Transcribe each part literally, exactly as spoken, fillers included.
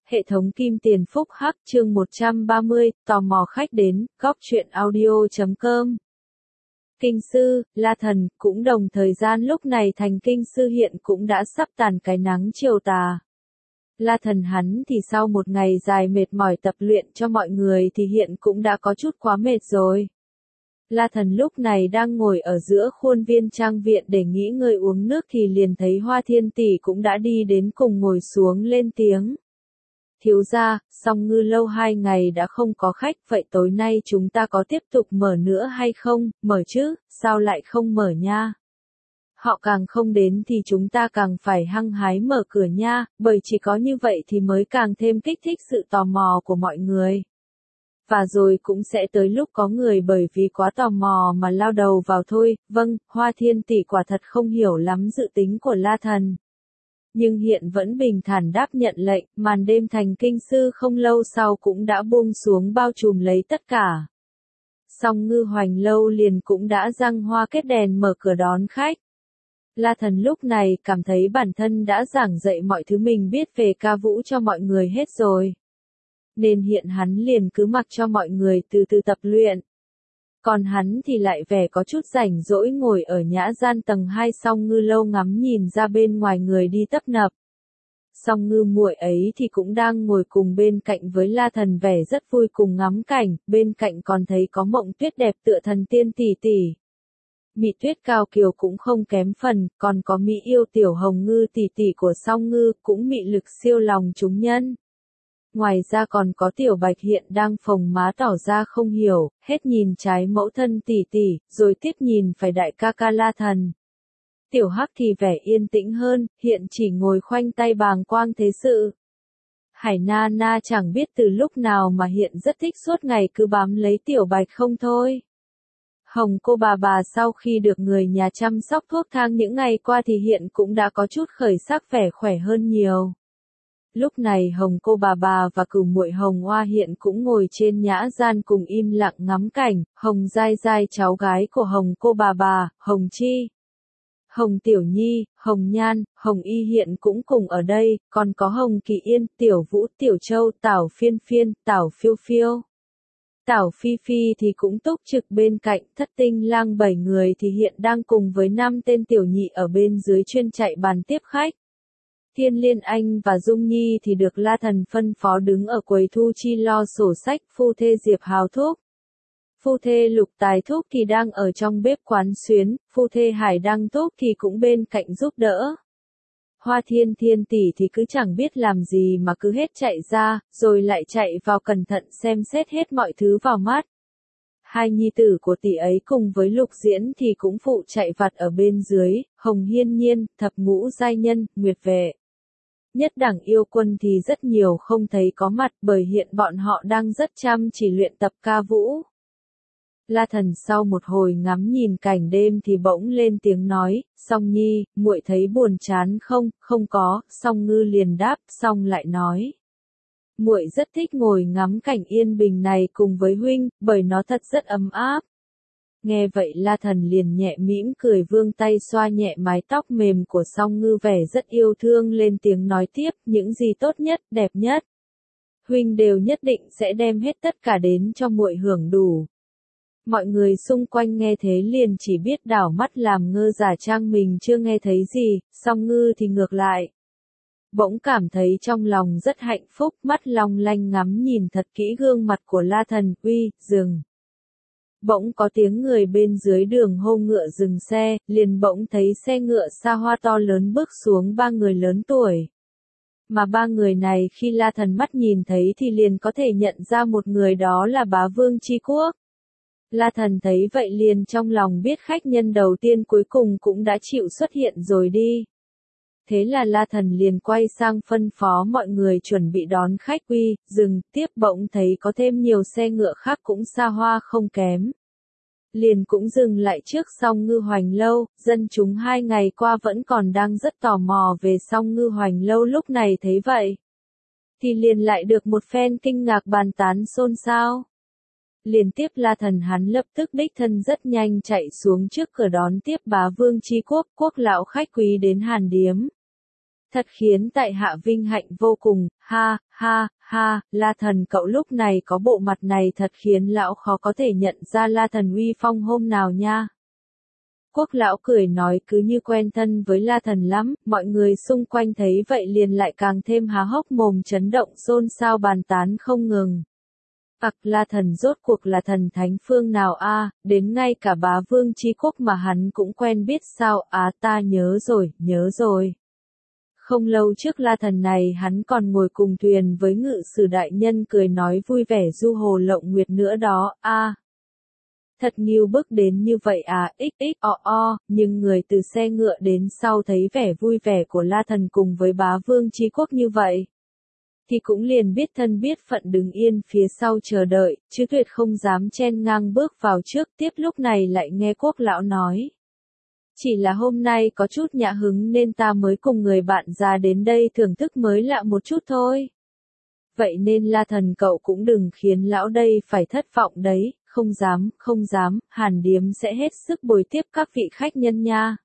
Hệ thống Kim Tiền Phúc Hắc chương một trăm ba mươi, tò mò khách đến, góc truyện audio chấm com. Kinh sư, La Thần, cũng đồng thời gian lúc này thành kinh sư hiện cũng đã sắp tàn cái nắng chiều tà. La Thần hắn thì sau một ngày dài mệt mỏi tập luyện cho mọi người thì hiện cũng đã có chút quá mệt rồi. La Thần lúc này đang ngồi ở giữa khuôn viên trang viện để nghỉ ngơi uống nước thì liền thấy Hoa Thiên Tỷ cũng đã đi đến cùng ngồi xuống lên tiếng. Thiếu gia, Song Ngư lâu hai ngày đã không có khách, vậy tối nay chúng ta có tiếp tục mở nữa hay không? Mở chứ, sao lại không mở nha? Họ càng không đến thì chúng ta càng phải hăng hái mở cửa nha, bởi chỉ có như vậy thì mới càng thêm kích thích sự tò mò của mọi người. Và rồi cũng sẽ tới lúc có người bởi vì quá tò mò mà lao đầu vào thôi. Vâng, Hoa Thiên Tỷ quả thật không hiểu lắm dự tính của La Thần. Nhưng hiện vẫn bình thản đáp nhận lệnh, màn đêm thành kinh sư không lâu sau cũng đã buông xuống bao trùm lấy tất cả. Song Ngư Hoành lâu liền cũng đã răng hoa kết đèn mở cửa đón khách. La Thần lúc này cảm thấy bản thân đã giảng dạy mọi thứ mình biết về ca vũ cho mọi người hết rồi. Nên hiện hắn liền cứ mặc cho mọi người từ từ tập luyện. Còn hắn thì lại vẻ có chút rảnh rỗi ngồi ở nhã gian tầng hai Song Ngư lâu ngắm nhìn ra bên ngoài người đi tấp nập. Song Ngư muội ấy thì cũng đang ngồi cùng bên cạnh với La Thần vẻ rất vui cùng ngắm cảnh, bên cạnh còn thấy có Mộng Tuyết đẹp tựa thần tiên tỷ tỷ. Mị Tuyết cao kiều cũng không kém phần, còn có Mỹ yêu tiểu Hồng Ngư tỷ tỷ của Song Ngư cũng mị lực siêu lòng chúng nhân. Ngoài ra còn có tiểu Bạch hiện đang phồng má tỏ ra không hiểu, hết nhìn trái mẫu thân tỷ tỷ, rồi tiếp nhìn phải đại ca ca La Thần. Tiểu Hắc thì vẻ yên tĩnh hơn, hiện chỉ ngồi khoanh tay bàng quang thế sự. Hải Na Na chẳng biết từ lúc nào mà hiện rất thích suốt ngày cứ bám lấy tiểu Bạch không thôi. Hồng cô bà bà sau khi được người nhà chăm sóc thuốc thang những ngày qua thì hiện cũng đã có chút khởi sắc vẻ khỏe hơn nhiều. Lúc này Hồng cô bà bà và cửu muội Hồng Hoa hiện cũng ngồi trên nhã gian cùng im lặng ngắm cảnh. Hồng Giai Giai cháu gái của Hồng cô bà bà, Hồng Chi, Hồng Tiểu Nhi, Hồng Nhan, Hồng Y hiện cũng cùng ở đây, còn có Hồng Kỳ Yên, Tiểu Vũ, Tiểu Châu, Tảo Phiên Phiên, Tảo Phiêu Phiêu. Tảo Phi Phi thì cũng túc trực bên cạnh. Thất Tinh Lang bảy người thì hiện đang cùng với năm tên tiểu nhị ở bên dưới chuyên chạy bàn tiếp khách. Thiên Liên Anh và Dung Nhi thì được La Thần phân phó đứng ở quầy thu chi lo sổ sách. Phu thê Diệp Hào Thúc, phu thê Lục Tài Thúc thì đang ở trong bếp quán xuyến, phu thê Hải Đăng Thúc thì cũng bên cạnh giúp đỡ. Hoa Thiên Thiên tỷ thì cứ chẳng biết làm gì mà cứ hết chạy ra, rồi lại chạy vào cẩn thận xem xét hết mọi thứ vào mắt. Hai nhi tử của tỷ ấy cùng với Lục Diễn thì cũng phụ chạy vặt ở bên dưới, Hồng Hiên Nhiên, Thập Ngũ Giai Nhân, Nguyệt Vệ. Nhất đẳng yêu quân thì rất nhiều không thấy có mặt bởi hiện bọn họ đang rất chăm chỉ luyện tập ca vũ. La Thần sau một hồi ngắm nhìn cảnh đêm thì bỗng lên tiếng nói, Song Nhi, muội thấy buồn chán không? Không có. Song Ngư liền đáp, xong lại nói. Muội rất thích ngồi ngắm cảnh yên bình này cùng với huynh, bởi nó thật rất ấm áp. Nghe vậy La Thần liền nhẹ mỉm cười vươn tay xoa nhẹ mái tóc mềm của Song Ngư vẻ rất yêu thương lên tiếng nói tiếp, những gì tốt nhất, đẹp nhất. Huynh đều nhất định sẽ đem hết tất cả đến cho muội hưởng đủ. Mọi người xung quanh nghe thế liền chỉ biết đảo mắt làm ngơ giả trang mình chưa nghe thấy gì. Song Ngư thì ngược lại. Bỗng cảm thấy trong lòng rất hạnh phúc, mắt long lanh ngắm nhìn thật kỹ gương mặt của La Thần. Uy, dừng. Bỗng có tiếng người bên dưới đường hô ngựa dừng xe, liền bỗng thấy xe ngựa xa hoa to lớn bước xuống ba người lớn tuổi. Mà ba người này khi La Thần mắt nhìn thấy thì liền có thể nhận ra một người đó là Bá Vương Chi Quốc. La Thần thấy vậy liền trong lòng biết khách nhân đầu tiên cuối cùng cũng đã chịu xuất hiện rồi đi. Thế là La Thần liền quay sang phân phó mọi người chuẩn bị đón khách. Uy, dừng, tiếp bỗng thấy có thêm nhiều xe ngựa khác cũng xa hoa không kém. Liền cũng dừng lại trước Song Ngư Hoành lâu, dân chúng hai ngày qua vẫn còn đang rất tò mò về Song Ngư Hoành lâu lúc này thấy vậy. Thì liền lại được một phen kinh ngạc bàn tán xôn xao. Liên tiếp La Thần hắn lập tức đích thân rất nhanh chạy xuống trước cửa đón tiếp Bá Vương Chi Quốc, quốc lão khách quý đến Hàn Điếm. Thật khiến tại hạ vinh hạnh vô cùng, ha, ha, ha, La Thần cậu lúc này có bộ mặt này thật khiến lão khó có thể nhận ra La Thần uy phong hôm nào nha. Quốc lão cười nói cứ như quen thân với La Thần lắm, mọi người xung quanh thấy vậy liền lại càng thêm há hốc mồm chấn động xôn xao bàn tán không ngừng. Ặc La Thần rốt cuộc là thần thánh phương nào a, đến ngay cả bá vương Chi Quốc mà hắn cũng quen biết sao, á ta nhớ rồi, nhớ rồi. Không lâu trước La Thần này hắn còn ngồi cùng thuyền với ngự sử đại nhân cười nói vui vẻ du hồ lộng nguyệt nữa đó, a. Thật nghiêu bức đến như vậy à, xx o o, nhưng người từ xe ngựa đến sau thấy vẻ vui vẻ của La Thần cùng với bá vương Chi Quốc như vậy. Thì cũng liền biết thân biết phận đứng yên phía sau chờ đợi, chứ tuyệt không dám chen ngang bước vào trước. Tiếp lúc này lại nghe Quốc lão nói. Chỉ là hôm nay có chút nhã hứng nên ta mới cùng người bạn ra đến đây thưởng thức mới lạ một chút thôi. Vậy nên La Thần cậu cũng đừng khiến lão đây phải thất vọng đấy, không dám, không dám, Hàn điếm sẽ hết sức bồi tiếp các vị khách nhân nha.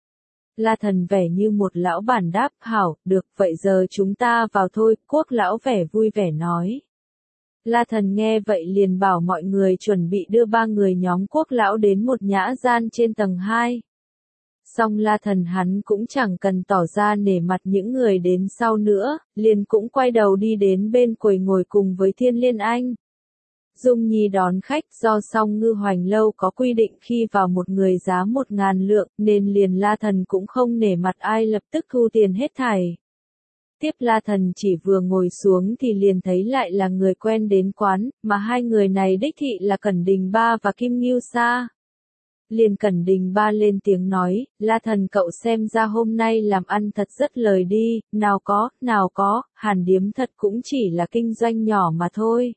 La Thần vẻ như một lão bản đáp, hảo, được, vậy giờ chúng ta vào thôi, Quốc lão vẻ vui vẻ nói. La Thần nghe vậy liền bảo mọi người chuẩn bị đưa ba người nhóm Quốc lão đến một nhã gian trên tầng hai. Xong La Thần hắn cũng chẳng cần tỏ ra nể mặt những người đến sau nữa, liền cũng quay đầu đi đến bên quầy ngồi cùng với Thiên Liên Anh. Dung Nhi đón khách do song Ngư Hoành lâu có quy định khi vào một người giá một ngàn lượng, nên liền La Thần cũng không nể mặt ai lập tức thu tiền hết thảy. Tiếp La Thần chỉ vừa ngồi xuống thì liền thấy lại là người quen đến quán, mà hai người này đích thị là Cẩn Đình Ba và Kim Ngưu Sa. Liền Cẩn Đình Ba lên tiếng nói, La Thần cậu xem ra hôm nay làm ăn thật rất lời đi, nào có, nào có, Hàn điếm thật cũng chỉ là kinh doanh nhỏ mà thôi.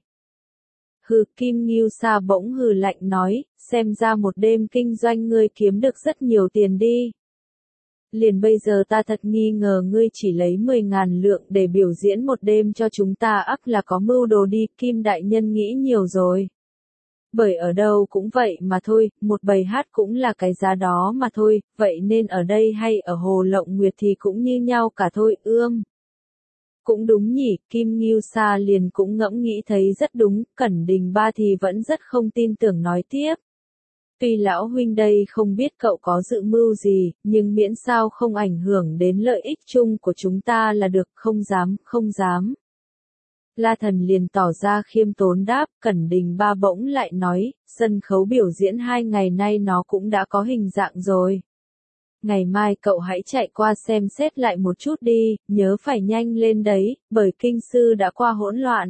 Hừ, Kim Ngưu Sa bỗng hừ lạnh nói, xem ra một đêm kinh doanh ngươi kiếm được rất nhiều tiền đi. Liền bây giờ ta thật nghi ngờ ngươi chỉ lấy mười ngàn lượng để biểu diễn một đêm cho chúng ta ắt là có mưu đồ đi, Kim đại nhân nghĩ nhiều rồi. Bởi ở đâu cũng vậy mà thôi, một bài hát cũng là cái giá đó mà thôi, vậy nên ở đây hay ở Hồ Lộng Nguyệt thì cũng như nhau cả thôi, ươm. Cũng đúng nhỉ, Kim Ngưu Sa liền cũng ngẫm nghĩ thấy rất đúng, Cẩn Đình Ba thì vẫn rất không tin tưởng nói tiếp. Tuy lão huynh đây không biết cậu có dự mưu gì, nhưng miễn sao không ảnh hưởng đến lợi ích chung của chúng ta là được, không dám, không dám. La Thần liền tỏ ra khiêm tốn đáp, Cẩn Đình Ba bỗng lại nói, sân khấu biểu diễn hai ngày nay nó cũng đã có hình dạng rồi. Ngày mai cậu hãy chạy qua xem xét lại một chút đi, nhớ phải nhanh lên đấy, bởi kinh sư đã qua hỗn loạn.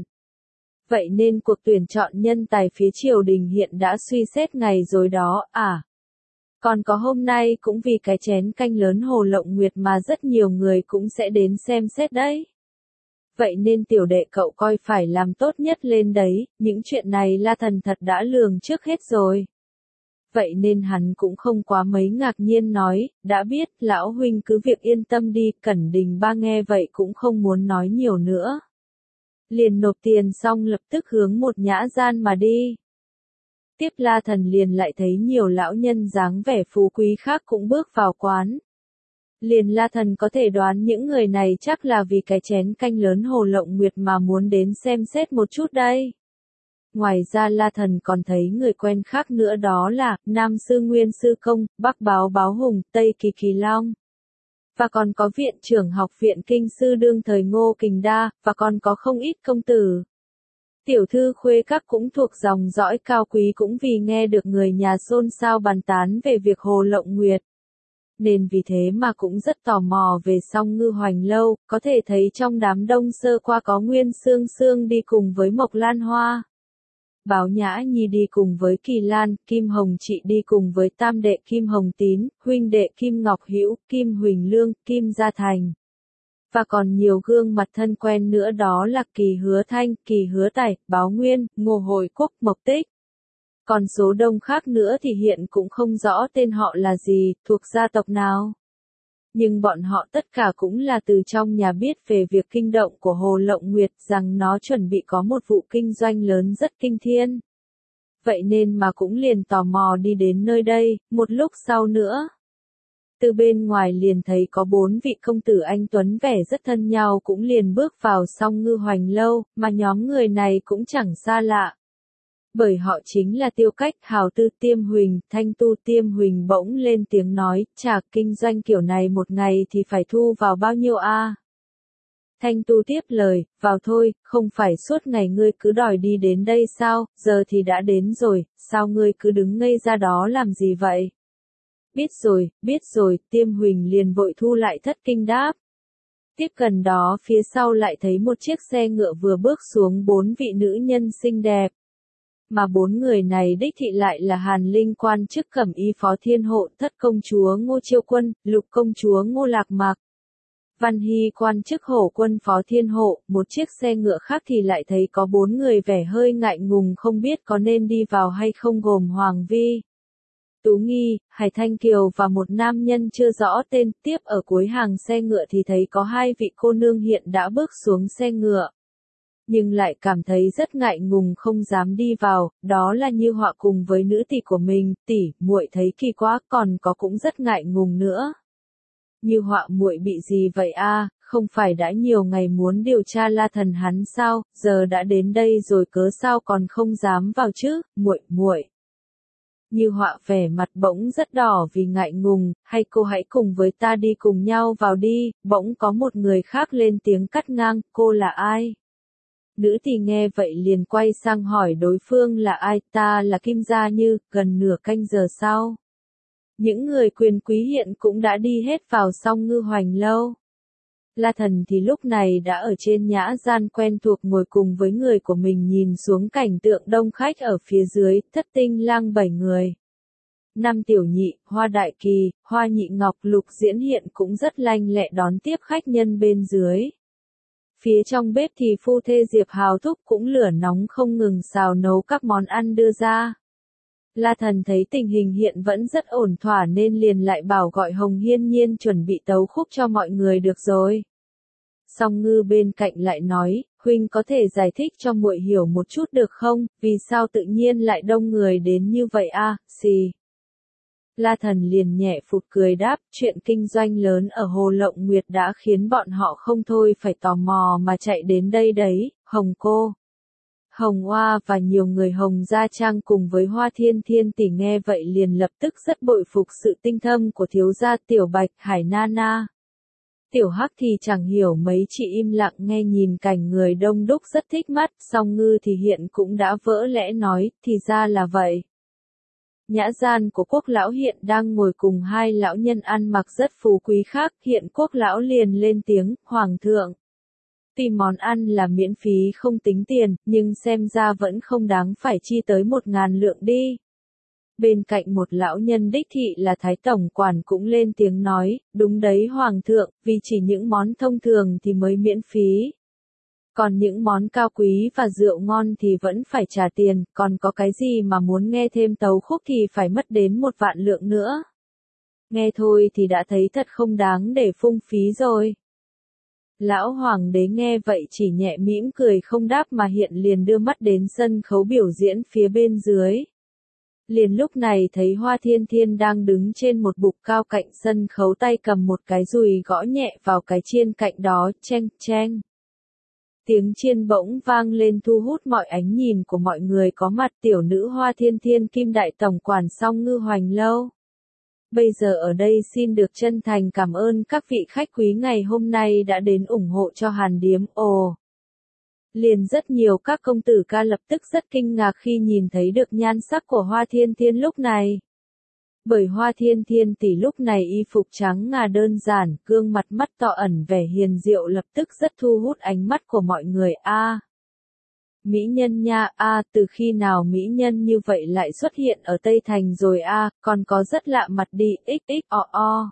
Vậy nên cuộc tuyển chọn nhân tài phía triều đình hiện đã suy xét ngày rồi đó, à. Còn có hôm nay cũng vì cái chén canh lớn Hồ Lộng Nguyệt mà rất nhiều người cũng sẽ đến xem xét đấy. Vậy nên tiểu đệ cậu coi phải làm tốt nhất lên đấy, những chuyện này La Thần thật đã lường trước hết rồi. Vậy nên hắn cũng không quá mấy ngạc nhiên nói, đã biết, lão huynh cứ việc yên tâm đi, Cẩn Đình Ba nghe vậy cũng không muốn nói nhiều nữa. Liền nộp tiền xong lập tức hướng một nhã gian mà đi. Tiếp La Thần liền lại thấy nhiều lão nhân dáng vẻ phú quý khác cũng bước vào quán. Liền La Thần có thể đoán những người này chắc là vì cái chén canh lớn Hồ Lộng Nguyệt mà muốn đến xem xét một chút đây. Ngoài ra La Thần còn thấy người quen khác nữa đó là Nam Sư Nguyên Sư Công, Bắc Báo Báo Hùng, Tây Kỳ Kỳ Long. Và còn có viện trưởng học viện kinh sư đương thời Ngô Kình Đa, và còn có không ít công tử. Tiểu thư khuê các cũng thuộc dòng dõi cao quý cũng vì nghe được người nhà xôn xao bàn tán về việc Hồ Lộng Nguyệt. Nên vì thế mà cũng rất tò mò về song Ngư Hoành lâu, có thể thấy trong đám đông sơ qua có Nguyên Sương Sương đi cùng với Mộc Lan Hoa. Báo Nhã Nhi đi cùng với Kỳ Lan, Kim Hồng Chị đi cùng với tam đệ Kim Hồng Tín, huynh đệ Kim Ngọc Hữu, Kim Huỳnh Lương, Kim Gia Thành. Và còn nhiều gương mặt thân quen nữa đó là Kỳ Hứa Thanh, Kỳ Hứa Tài, Báo Nguyên, Ngô Hồi Quốc, Mộc Tích. Còn số đông khác nữa thì hiện cũng không rõ tên họ là gì, thuộc gia tộc nào. Nhưng bọn họ tất cả cũng là từ trong nhà biết về việc kinh động của Hồ Lộng Nguyệt rằng nó chuẩn bị có một vụ kinh doanh lớn rất kinh thiên. Vậy nên mà cũng liền tò mò đi đến nơi đây, một lúc sau nữa. từ bên ngoài liền thấy có bốn vị công tử anh tuấn vẻ rất thân nhau cũng liền bước vào Song Ngư Hoành lâu, mà nhóm người này cũng chẳng xa lạ. Bởi họ chính là Tiêu Cách, Hào Tư, Tiêm Huỳnh. Thanh Tu Tiêm Huỳnh bỗng lên tiếng nói, chà, kinh doanh kiểu này một ngày thì phải thu vào bao nhiêu a? Thanh Tu tiếp lời, vào thôi, không phải suốt ngày ngươi cứ đòi đi đến đây sao, giờ thì đã đến rồi, sao ngươi cứ đứng ngây ra đó làm gì vậy? Biết rồi, biết rồi, Tiêm Huỳnh liền vội thu lại thất kinh đáp. Tiếp gần đó phía sau lại thấy một chiếc xe ngựa vừa bước xuống bốn vị nữ nhân xinh đẹp. Mà bốn người này đích thị lại là Hàn Linh quan chức cẩm y phó thiên hộ, thất công chúa Ngô Chiêu Quân, lục công chúa Ngô Lạc Mạc. Văn Hy quan chức hổ quân phó thiên hộ, một chiếc xe ngựa khác thì lại thấy có bốn người vẻ hơi ngại ngùng không biết có nên đi vào hay không gồm Hoàng Vi, Tú Nghi, Hải Thanh Kiều và một nam nhân chưa rõ tên. Tiếp ở cuối hàng xe ngựa thì thấy có hai vị cô nương hiện đã bước xuống xe ngựa. Nhưng lại cảm thấy rất ngại ngùng không dám đi vào, đó là Như Họa cùng với nữ tỷ của mình. Tỷ, muội thấy kỳ quá, còn có cũng rất ngại ngùng nữa. Như Họa, muội bị gì vậy a? Không phải đã nhiều ngày muốn điều tra La Thần hắn sao, giờ đã đến đây rồi cớ sao còn không dám vào chứ? Muội, muội. Như Họa vẻ mặt bỗng rất đỏ vì ngại ngùng, hay cô hãy cùng với ta đi cùng nhau vào đi. Bỗng có một người khác lên tiếng cắt ngang, cô là ai? Nữ thì nghe vậy liền quay sang hỏi đối phương là ai. Ta là Kim Gia Như. Gần nửa canh giờ sau, những người quyền quý hiện cũng đã đi hết vào Song Ngư Hoành lâu. La Thần thì lúc này đã ở trên nhã gian quen thuộc ngồi cùng với người của mình nhìn xuống cảnh tượng đông khách ở phía dưới. Thất tinh lang bảy người, năm tiểu nhị, Hoa Đại Kỳ, Hoa Nhị Ngọc, Lục Diễn hiện cũng rất lanh lẹ đón tiếp khách nhân bên dưới. Phía trong bếp thì phu thê Diệp Hào Thúc cũng lửa nóng không ngừng xào nấu các món ăn đưa ra. La Thần thấy tình hình hiện vẫn rất ổn thỏa nên liền lại bảo gọi Hồng Hiên Nhiên chuẩn bị tấu khúc cho mọi người được rồi. Song Ngư bên cạnh lại nói, huynh có thể giải thích cho muội hiểu một chút được không, vì sao tự nhiên lại đông người đến như vậy a? À, xì. La Thần liền nhẹ phụt cười đáp, chuyện kinh doanh lớn ở Hồ Lộng Nguyệt đã khiến bọn họ không thôi phải tò mò mà chạy đến đây đấy. Hồng cô, Hồng Hoa và nhiều người Hồng Gia Trang cùng với Hoa Thiên Thiên tỷ nghe vậy liền lập tức rất bội phục sự tinh thâm của thiếu gia Tiểu Bạch, Hải Nana. Tiểu Hắc thì chẳng hiểu mấy, chị im lặng nghe nhìn cảnh người đông đúc rất thích mắt. Song Ngư thì hiện cũng đã vỡ lẽ nói, thì ra là vậy. Nhã gian của Quốc lão hiện đang ngồi cùng hai lão nhân ăn mặc rất phú quý khác. Hiện Quốc lão liền lên tiếng, Hoàng thượng, tuy món ăn là miễn phí không tính tiền, nhưng xem ra vẫn không đáng phải chi tới một ngàn lượng đi. Bên cạnh một lão nhân đích thị là Thái Tổng Quản cũng lên tiếng nói, đúng đấy Hoàng thượng, vì chỉ những món thông thường thì mới miễn phí. Còn những món cao quý và rượu ngon thì vẫn phải trả tiền, còn có cái gì mà muốn nghe thêm tấu khúc thì phải mất đến một vạn lượng nữa. Nghe thôi thì đã thấy thật không đáng để phung phí rồi. Lão Hoàng đế nghe vậy chỉ nhẹ mỉm cười không đáp mà hiện liền đưa mắt đến sân khấu biểu diễn phía bên dưới. Liền lúc này thấy Hoa Thiên Thiên đang đứng trên một bục cao cạnh sân khấu tay cầm một cái dùi gõ nhẹ vào cái chiên cạnh đó, cheng cheng. Tiếng chiên bỗng vang lên thu hút mọi ánh nhìn của mọi người có mặt. Tiểu nữ Hoa Thiên Thiên Kim Đại Tổng Quản Song Ngư Hoành lâu. Bây giờ ở đây xin được chân thành cảm ơn các vị khách quý ngày hôm nay đã đến ủng hộ cho Hàn Điếm. Ồ! Liền rất nhiều các công tử ca lập tức rất kinh ngạc khi nhìn thấy được nhan sắc của Hoa Thiên Thiên lúc này. Bởi Hoa Thiên Thiên tỷ lúc này y phục trắng ngà đơn giản, gương mặt mắt to ẩn vẻ hiền diệu lập tức rất thu hút ánh mắt của mọi người. A, à, mỹ nhân nha, a, à, từ khi nào mỹ nhân như vậy lại xuất hiện ở Tây Thành rồi a, à, còn có rất lạ mặt đi, xx o o.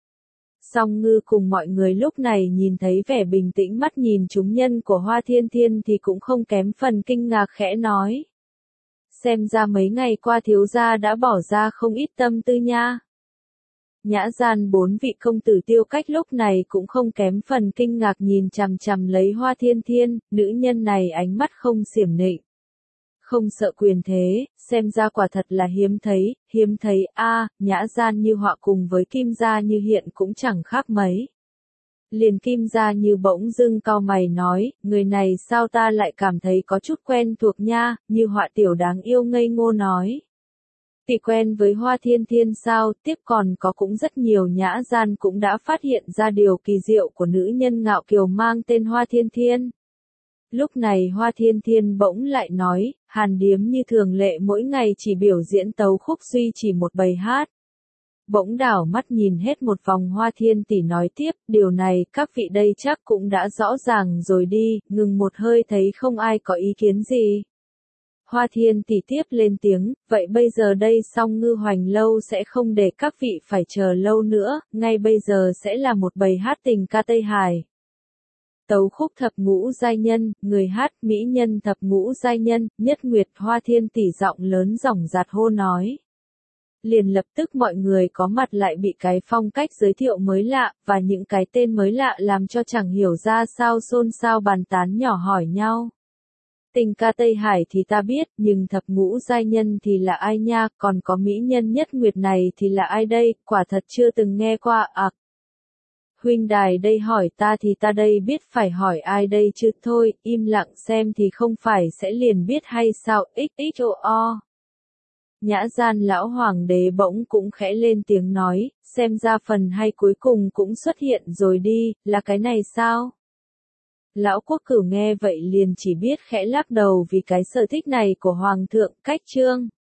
Song Ngư cùng mọi người lúc này nhìn thấy vẻ bình tĩnh mắt nhìn chúng nhân của Hoa Thiên Thiên thì cũng không kém phần kinh ngạc khẽ nói. Xem ra mấy ngày qua thiếu gia đã bỏ ra không ít tâm tư nha. Nhã gian bốn vị công tử Tiêu Cách lúc này cũng không kém phần kinh ngạc nhìn chằm chằm lấy Hoa Thiên Thiên, nữ nhân này ánh mắt không xiểm nịnh. Không sợ quyền thế, xem ra quả thật là hiếm thấy, hiếm thấy a Nhã Gian Như Họa cùng với Kim Gia Như Hiện cũng chẳng khác mấy. Liền Kim Gia Như bỗng dưng cau mày nói, người này sao ta lại cảm thấy có chút quen thuộc nha, Như Họa tiểu đáng yêu ngây ngô nói. Tỷ quen với Hoa Thiên Thiên sao, tiếp còn có cũng rất nhiều. Nhã Gian cũng đã phát hiện ra điều kỳ diệu của nữ nhân ngạo kiều mang tên Hoa Thiên Thiên. Lúc này Hoa Thiên Thiên bỗng lại nói, Hàn điếm như thường lệ mỗi ngày chỉ biểu diễn tấu khúc duy chỉ một bài hát. Bỗng đảo mắt nhìn hết một vòng. Hoa Thiên tỷ nói tiếp, điều này các vị đây chắc cũng đã rõ ràng rồi đi, ngừng một hơi thấy không ai có ý kiến gì. Hoa Thiên tỷ tiếp lên tiếng, vậy bây giờ đây Song Ngư Hoành lâu sẽ không để các vị phải chờ lâu nữa, ngay bây giờ sẽ là một bài hát tình ca Tây Hải. Tấu khúc thập ngũ giai nhân, người hát mỹ nhân thập ngũ giai nhân, Nhất Nguyệt. Hoa Thiên tỷ giọng lớn dõng dạc hô nói. Liền lập tức mọi người có mặt lại bị cái phong cách giới thiệu mới lạ, và những cái tên mới lạ làm cho chẳng hiểu ra sao xôn xao bàn tán nhỏ hỏi nhau. Tình ca Tây Hải thì ta biết, nhưng thập ngũ giai nhân thì là ai nha, còn có mỹ nhân Nhất Nguyệt này thì là ai đây, quả thật chưa từng nghe qua à. Huynh đài đây hỏi ta thì ta đây biết phải hỏi ai đây chứ, thôi, im lặng xem thì không phải sẽ liền biết hay sao, xxo. Nhã Gian lão hoàng đế bỗng cũng khẽ lên tiếng nói, xem ra phần hay cuối cùng cũng xuất hiện rồi đi, là cái này sao? Lão quốc cửu nghe vậy liền chỉ biết khẽ lắc đầu vì cái sở thích này của hoàng thượng. Cách chương